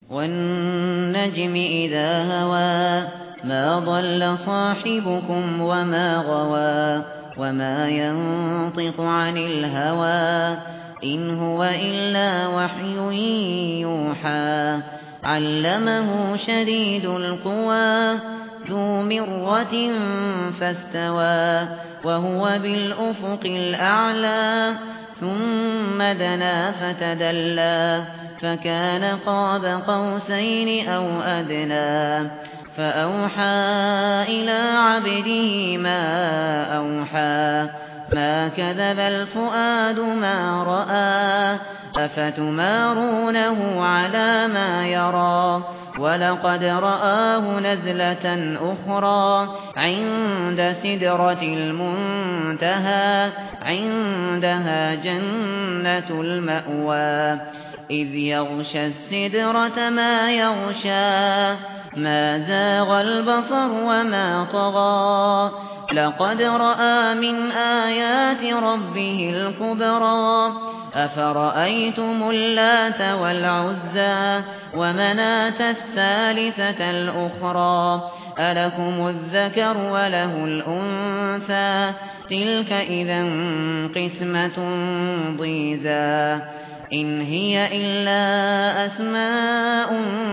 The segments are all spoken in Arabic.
وَالنَّجْمِ إِذَا هَوَىٰ مَا ضَلَّ صَاحِبُكُمْ وَمَا غَوَىٰ وَمَا يَنطِقُ عَنِ الْهَوَىٰ إِنْ هُوَ إِلَّا وَحْيٌ يُوحَىٰ عَلَّمَهُ شَدِيدُ الْقُوَىٰ ذُو مِرَّةٍ فَاسْتَوَىٰ وَهُوَ بِالْأُفُقِ الْأَعْلَىٰ ثُمَّ دَنَا فَتَدَلَّىٰ فَكَانَ قَابَ قَوْسَيْنِ أَوْ أَدْنَىٰ فَأَوْحَىٰ إِلَىٰ عَبْدِهِ مَا أَوْحَىٰ مَا كَذَبَ الْفُؤَادُ مَا رَأَىٰ أَفَتُمَارُونَهُ عَلَىٰ مَا يَرَىٰ وَلَقَدْ رَآهُ نَزْلَةً أُخْرَىٰ عِندَ سِدْرَةِ الْمُنتَهَىٰ عِندَهَا جَنَّةُ الْمَأْوَىٰ إِذْ يَغْشَى السِّدْرَةَ مَا يَغْشَىٰ مَا زَاغَ الْبَصَرُ وَمَا طَغَىٰ لَقَدْ رَأَىٰ مِنْ آيَاتِ رَبِّهِ الْكُبْرَىٰ أَفَرَأَيْتُمُ اللَّاتَ وَالْعُزَّىٰ وَمَنَاةَ الثَّالِثَةَ الْأُخْرَىٰ أَلَكُمُ الذَّكَرُ وَلَهُ الْأُنثَىٰ تِلْكَ إِذًا قِسْمَةٌ ضِيزَىٰ إِنْ هِيَ إِلَّا أَسْمَاءٌ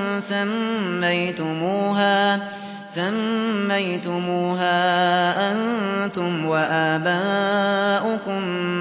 سَمَّيْتُمُوهَا أَنتُمْ وَآبَاؤُكُم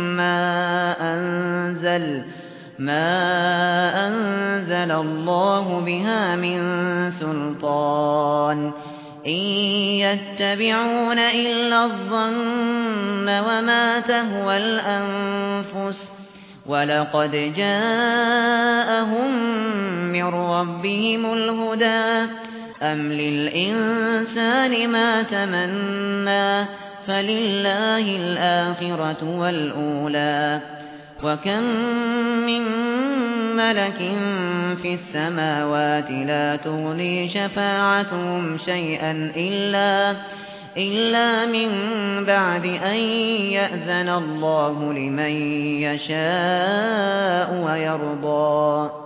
مَّا أَنزَلَ اللَّهُ بِهَا مِن سُلْطَانٍ إِن يَتَّبِعُونَ إِلَّا الظَّنَّ وَمَا تَهْوَى الْأَنفُسُ وَلَقَدْ جَاءَهُم مِّن رَّبِّهِمُ الْهُدَىٰ أَمْ لِلْإِنسَانِ مَا تَمَنَّىٰ فَلِلَّهِ الْآخِرَةُ وَالْأُولَىٰ وَكَم مِّن مَّلَكٍ فِي السَّمَاوَاتِ لَا تُغْنِي شَفَاعَتُهُمْ شَيْئًا إِلَّا مِن بَعْدِ أَن يَأْذَنَ اللَّهُ لِمَن يَشَاءُ وَيَرْضَىٰ